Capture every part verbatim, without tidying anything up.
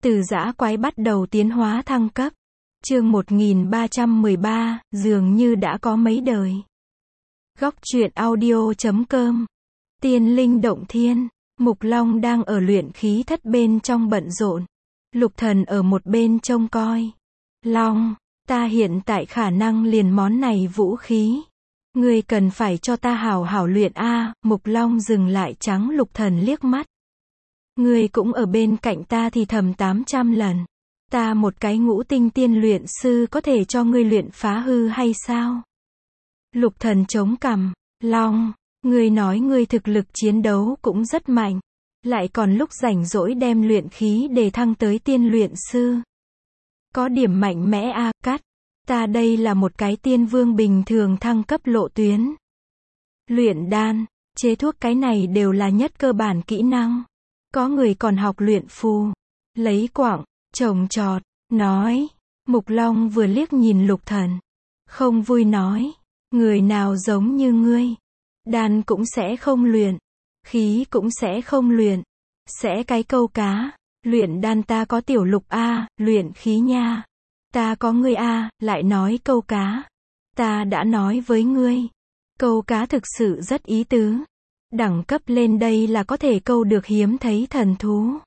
Từ dã quái bắt đầu tiến hóa thăng cấp. Chương một nghìn ba trăm mười ba, dường như đã có mấy đời. Góc truyện audio chấm com. Tiên linh động thiên. Mục Long đang ở luyện khí thất bên trong bận rộn. Lục Thần ở một bên trông coi. Long, ta hiện tại khả năng liền món này vũ khí. Ngươi cần phải cho ta hảo hảo luyện a. Mục Long dừng lại trắng Lục Thần liếc mắt. Ngươi cũng ở bên cạnh ta thì thầm tám trăm lần. Ta một cái ngũ tinh tiên luyện sư có thể cho ngươi luyện phá hư hay sao? Lục Thần chống cằm. Long, ngươi nói ngươi thực lực chiến đấu cũng rất mạnh. Lại còn lúc rảnh rỗi đem luyện khí để thăng tới tiên luyện sư. Có điểm mạnh mẽ a. Cắt. Ta đây là một cái tiên vương bình thường thăng cấp lộ tuyến. Luyện đan, chế thuốc cái này đều là nhất cơ bản kỹ năng. Có người còn học luyện phù, lấy quặng, trồng trọt, nói. Mục Long vừa liếc nhìn Lục Thần. Không vui nói. Người nào giống như ngươi. Đan cũng sẽ không luyện. Khí cũng sẽ không luyện. Sẽ cái câu cá. Luyện đan ta có tiểu Lục a, luyện khí nha. Ta có ngươi a, lại nói câu cá. Ta đã nói với ngươi. Câu cá thực sự rất ý tứ. Đẳng cấp lên đây là có thể câu được hiếm thấy thần thú.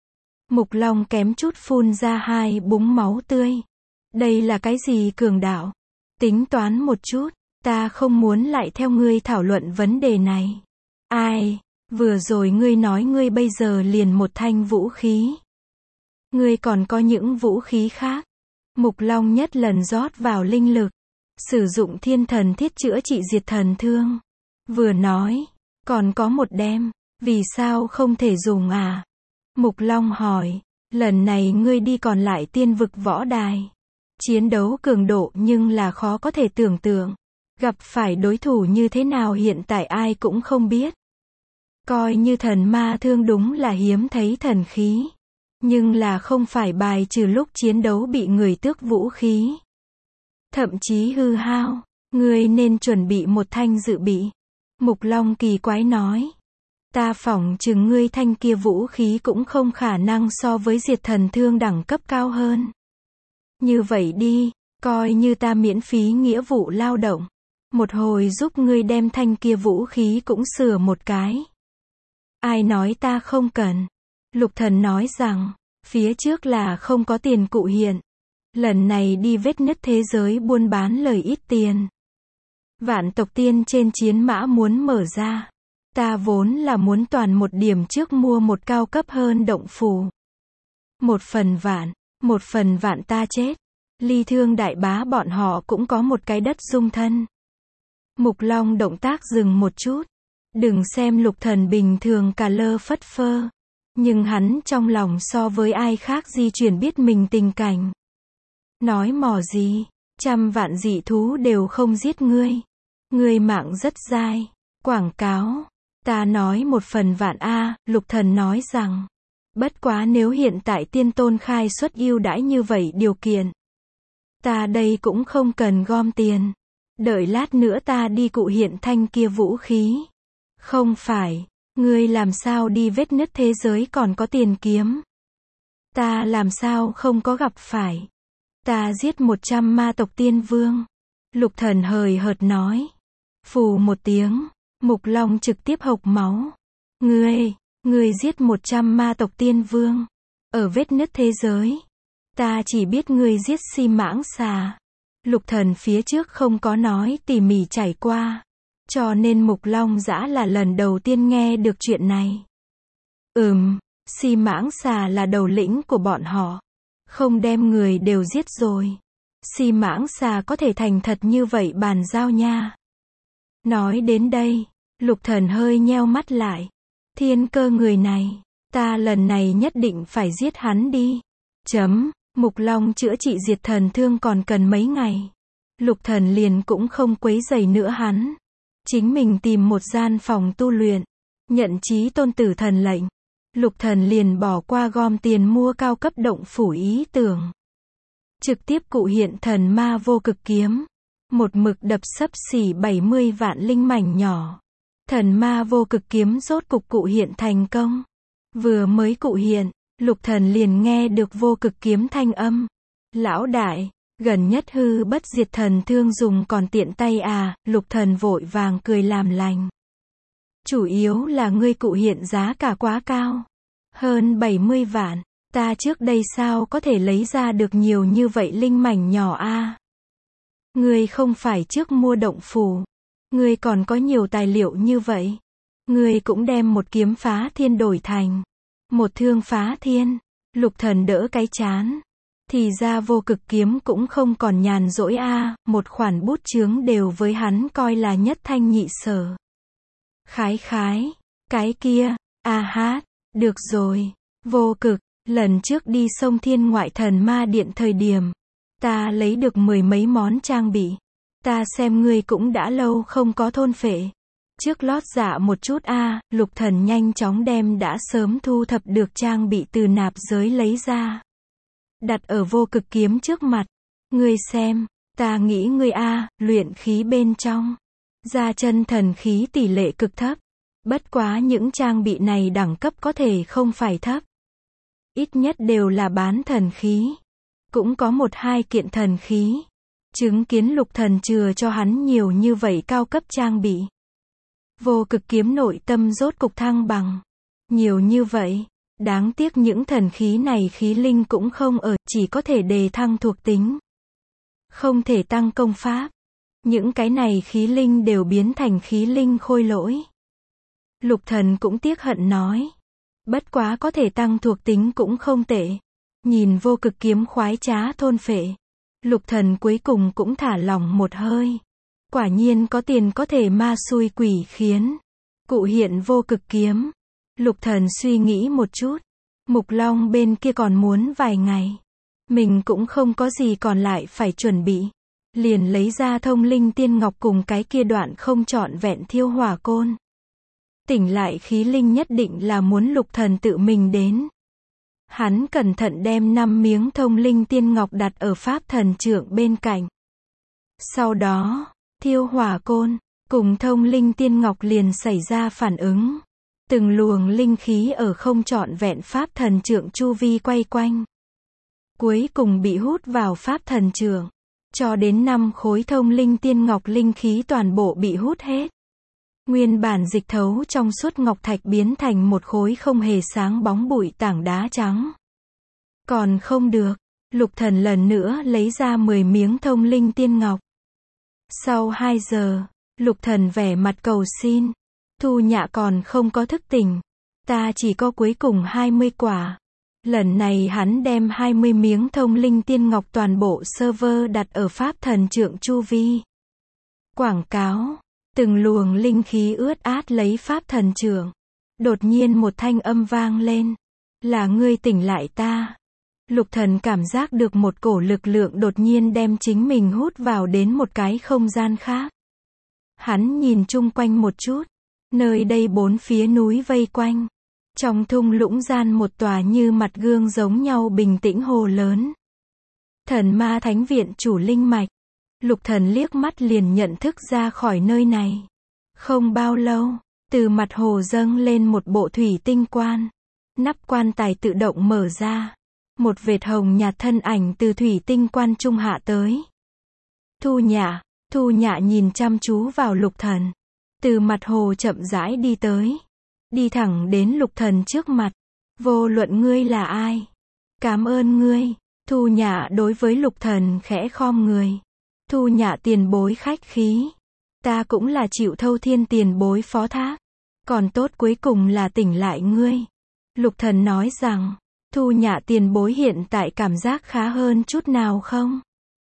Mục Long kém chút phun ra hai búng máu tươi. Đây là cái gì cường đạo? Tính toán một chút, ta không muốn lại theo ngươi thảo luận vấn đề này. Ai, vừa rồi ngươi nói ngươi bây giờ liền một thanh vũ khí. Ngươi còn có những vũ khí khác. Mục Long nhất lần rót vào linh lực. Sử dụng thiên thần thiết chữa trị diệt thần thương. Vừa nói. Còn có một đem, vì sao không thể dùng à? Mục Long hỏi, lần này ngươi đi còn lại tiên vực võ đài. Chiến đấu cường độ nhưng là khó có thể tưởng tượng. Gặp phải đối thủ như thế nào hiện tại ai cũng không biết. Coi như thần ma thương đúng là hiếm thấy thần khí. Nhưng là không phải bài trừ lúc chiến đấu bị người tước vũ khí. Thậm chí hư hao, ngươi nên chuẩn bị một thanh dự bị. Mục Long kỳ quái nói. Ta phỏng chừng ngươi thanh kia vũ khí cũng không khả năng so với diệt thần thương đẳng cấp cao hơn. Như vậy đi, coi như ta miễn phí nghĩa vụ lao động. Một hồi giúp ngươi đem thanh kia vũ khí cũng sửa một cái. Ai nói ta không cần. Lục Thần nói rằng, phía trước là không có tiền cụ hiện. Lần này đi vết nứt thế giới buôn bán lời ít tiền. Vạn tộc tiên trên chiến mã muốn mở ra. Ta vốn là muốn toàn một điểm trước mua một cao cấp hơn động phủ. Một phần vạn, một phần vạn ta chết. Ly Thương đại bá bọn họ cũng có một cái đất dung thân. Mục Long động tác dừng một chút. Đừng xem Lục Thần bình thường cà lơ phất phơ. Nhưng hắn trong lòng so với ai khác di chuyển biết mình tình cảnh. Nói mò gì, trăm vạn dị thú đều không giết ngươi. Ngươi mạng rất dai. Quảng cáo. Ta nói một phần vạn a, Lục Thần nói rằng. Bất quá nếu hiện tại tiên tôn khai xuất ưu đãi như vậy điều kiện. Ta đây cũng không cần gom tiền. Đợi lát nữa ta đi cụ hiện thanh kia vũ khí. Không phải, ngươi làm sao đi vết nứt thế giới còn có tiền kiếm. Ta làm sao không có gặp phải. Ta giết một trăm ma tộc tiên vương. Lục Thần hời hợt nói. Phù một tiếng, Mục Long trực tiếp hộc máu. Ngươi, ngươi giết một trăm ma tộc tiên vương. Ở vết nứt thế giới. Ta chỉ biết ngươi giết si mãng xà. Lục Thần phía trước không có nói tỉ mỉ trải qua. Cho nên Mục Long dã là lần đầu tiên nghe được chuyện này. Ừm, si mãng xà là đầu lĩnh của bọn họ. Không đem người đều giết rồi. Si mãng xà có thể thành thật như vậy bàn giao nha. Nói đến đây, Lục Thần hơi nheo mắt lại. Thiên Cơ người này, ta lần này nhất định phải giết hắn đi. Chấm, Mục Long chữa trị diệt thần thương còn cần mấy ngày. Lục Thần liền cũng không quấy rầy nữa hắn. Chính mình tìm một gian phòng tu luyện. Nhận chí tôn tử thần lệnh. Lục Thần liền bỏ qua gom tiền mua cao cấp động phủ ý tưởng. Trực tiếp cụ hiện thần ma vô cực kiếm. Một mực đập xấp xỉ bảy mươi vạn linh mảnh nhỏ. Thần ma vô cực kiếm rốt cục cụ hiện thành công. Vừa mới cụ hiện, Lục Thần liền nghe được Vô Cực kiếm thanh âm. Lão đại, gần nhất hư bất diệt thần thương dùng còn tiện tay à, Lục Thần vội vàng cười làm lành. Chủ yếu là ngươi cụ hiện giá cả quá cao. Hơn bảy mươi vạn, ta trước đây sao có thể lấy ra được nhiều như vậy linh mảnh nhỏ a? À? Ngươi không phải trước mua động phủ, ngươi còn có nhiều tài liệu như vậy. Ngươi cũng đem một kiếm phá thiên đổi thành một thương phá thiên. Lục Thần đỡ cái chán. Thì ra Vô Cực kiếm cũng không còn nhàn rỗi a, à, một khoản bút chướng đều với hắn coi là nhất thanh nhị sở. Khái khái, cái kia, a hát, được rồi, Vô Cực, lần trước đi sông Thiên Ngoại Thần Ma Điện thời điểm, ta lấy được mười mấy món trang bị. Ta xem ngươi cũng đã lâu không có thôn phệ. Trước lót dạ một chút a, à, Lục Thần nhanh chóng đem đã sớm thu thập được trang bị từ nạp giới lấy ra. Đặt ở Vô Cực kiếm trước mặt. Ngươi xem, ta nghĩ ngươi a, à, luyện khí bên trong. Ra chân thần khí tỷ lệ cực thấp. Bất quá những trang bị này đẳng cấp có thể không phải thấp. Ít nhất đều là bán thần khí. Cũng có một hai kiện thần khí. Chứng kiến Lục Thần chừa cho hắn nhiều như vậy cao cấp trang bị. Vô Cực kiếm nội tâm rốt cục thăng bằng. Nhiều như vậy. Đáng tiếc những thần khí này khí linh cũng không ở, chỉ có thể đề thăng thuộc tính. Không thể tăng công pháp. Những cái này khí linh đều biến thành khí linh khôi lỗi. Lục Thần cũng tiếc hận nói. Bất quá có thể tăng thuộc tính cũng không tệ. Nhìn Vô Cực kiếm khoái trá thôn phệ. Lục Thần cuối cùng cũng thả lỏng một hơi. Quả nhiên có tiền có thể ma xui quỷ khiến. Cụ hiện Vô Cực kiếm. Lục Thần suy nghĩ một chút. Mục Long bên kia còn muốn vài ngày. Mình cũng không có gì còn lại phải chuẩn bị. Liền lấy ra Thông Linh Tiên Ngọc cùng cái kia đoạn không trọn vẹn Thiêu Hỏa Côn. Tỉnh lại khí linh nhất định là muốn Lục Thần tự mình đến. Hắn cẩn thận đem năm miếng Thông Linh Tiên Ngọc đặt ở Pháp Thần Trượng bên cạnh. Sau đó, Thiêu Hỏa Côn cùng Thông Linh Tiên Ngọc liền xảy ra phản ứng. Từng luồng linh khí ở không trọn vẹn Pháp Thần Trượng chu vi quay quanh. Cuối cùng bị hút vào Pháp Thần Trượng. Cho đến năm khối Thông Linh Tiên Ngọc linh khí toàn bộ bị hút hết. Nguyên bản dịch thấu trong suốt ngọc thạch biến thành một khối không hề sáng bóng bụi tảng đá trắng. Còn không được, Lục Thần lần nữa lấy ra mười miếng Thông Linh Tiên Ngọc. Sau hai giờ, Lục Thần vẻ mặt cầu xin. Thu Nhạ còn không có thức tỉnh. Ta chỉ có cuối cùng hai mươi quả. Lần này hắn đem hai mươi miếng Thông Linh Tiên Ngọc toàn bộ server đặt ở Pháp Thần Trượng chu vi. Quảng cáo. Từng luồng linh khí ướt át lấy Pháp Thần Trượng. Đột nhiên một thanh âm vang lên. Là ngươi tỉnh lại ta. Lục Thần cảm giác được một cổ lực lượng đột nhiên đem chính mình hút vào đến một cái không gian khác. Hắn nhìn chung quanh một chút. Nơi đây bốn phía núi vây quanh. Trong thung lũng gian một tòa như mặt gương giống nhau bình tĩnh hồ lớn. Thần Ma Thánh Viện chủ linh mạch. Lục Thần liếc mắt liền nhận thức ra khỏi nơi này. Không bao lâu, từ mặt hồ dâng lên một bộ thủy tinh quan. Nắp quan tài tự động mở ra. Một vệt hồng nhạt thân ảnh từ thủy tinh quan trung hạ tới. Thu Nhạ, Thu Nhạ nhìn chăm chú vào Lục Thần. Từ mặt hồ chậm rãi đi tới. Đi thẳng đến Lục Thần trước mặt. Vô luận ngươi là ai. Cảm ơn ngươi. Thu Nhạ đối với Lục Thần khẽ khom người. Thu Nhạ tiền bối khách khí. Ta cũng là chịu Thâu Thiên tiền bối phó thác. Còn tốt cuối cùng là tỉnh lại ngươi. Lục Thần nói rằng. Thu Nhạ tiền bối hiện tại cảm giác khá hơn chút nào không?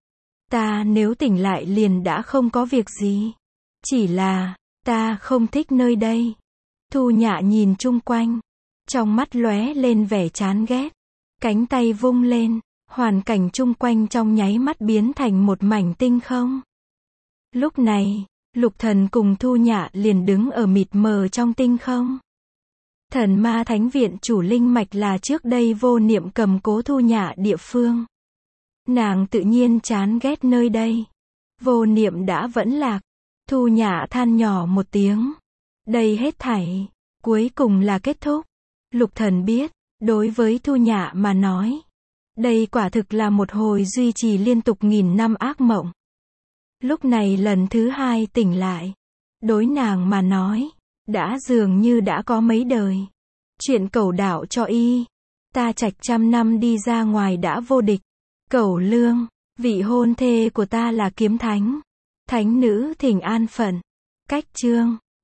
Ta nếu tỉnh lại liền đã không có việc gì. Chỉ là, ta không thích nơi đây. Thu Nhạ nhìn chung quanh. Trong mắt lóe lên vẻ chán ghét. Cánh tay vung lên. Hoàn cảnh chung quanh trong nháy mắt biến thành một mảnh tinh không. Lúc này, Lục Thần cùng Thu Nhạ liền đứng ở mịt mờ trong tinh không. Thần Ma Thánh Viện chủ linh mạch là trước đây Vô Niệm cầm cố Thu Nhạ địa phương. Nàng tự nhiên chán ghét nơi đây. Vô Niệm đã vẫn lạc. Thu Nhạ than nhỏ một tiếng. Đây hết thảy, cuối cùng là kết thúc. Lục Thần biết, Đối với Thu Nhạ mà nói, đây quả thực là một hồi duy trì liên tục nghìn năm ác mộng. Lúc này lần thứ hai tỉnh lại, đối nàng mà nói, đã dường như đã có mấy đời. Chuyện Cẩu đạo cho y, ta trạch trăm năm đi ra ngoài đã vô địch. Cẩu Lương, vị hôn thê của ta là kiếm thánh. Thánh nữ thỉnh an phận. Cách chương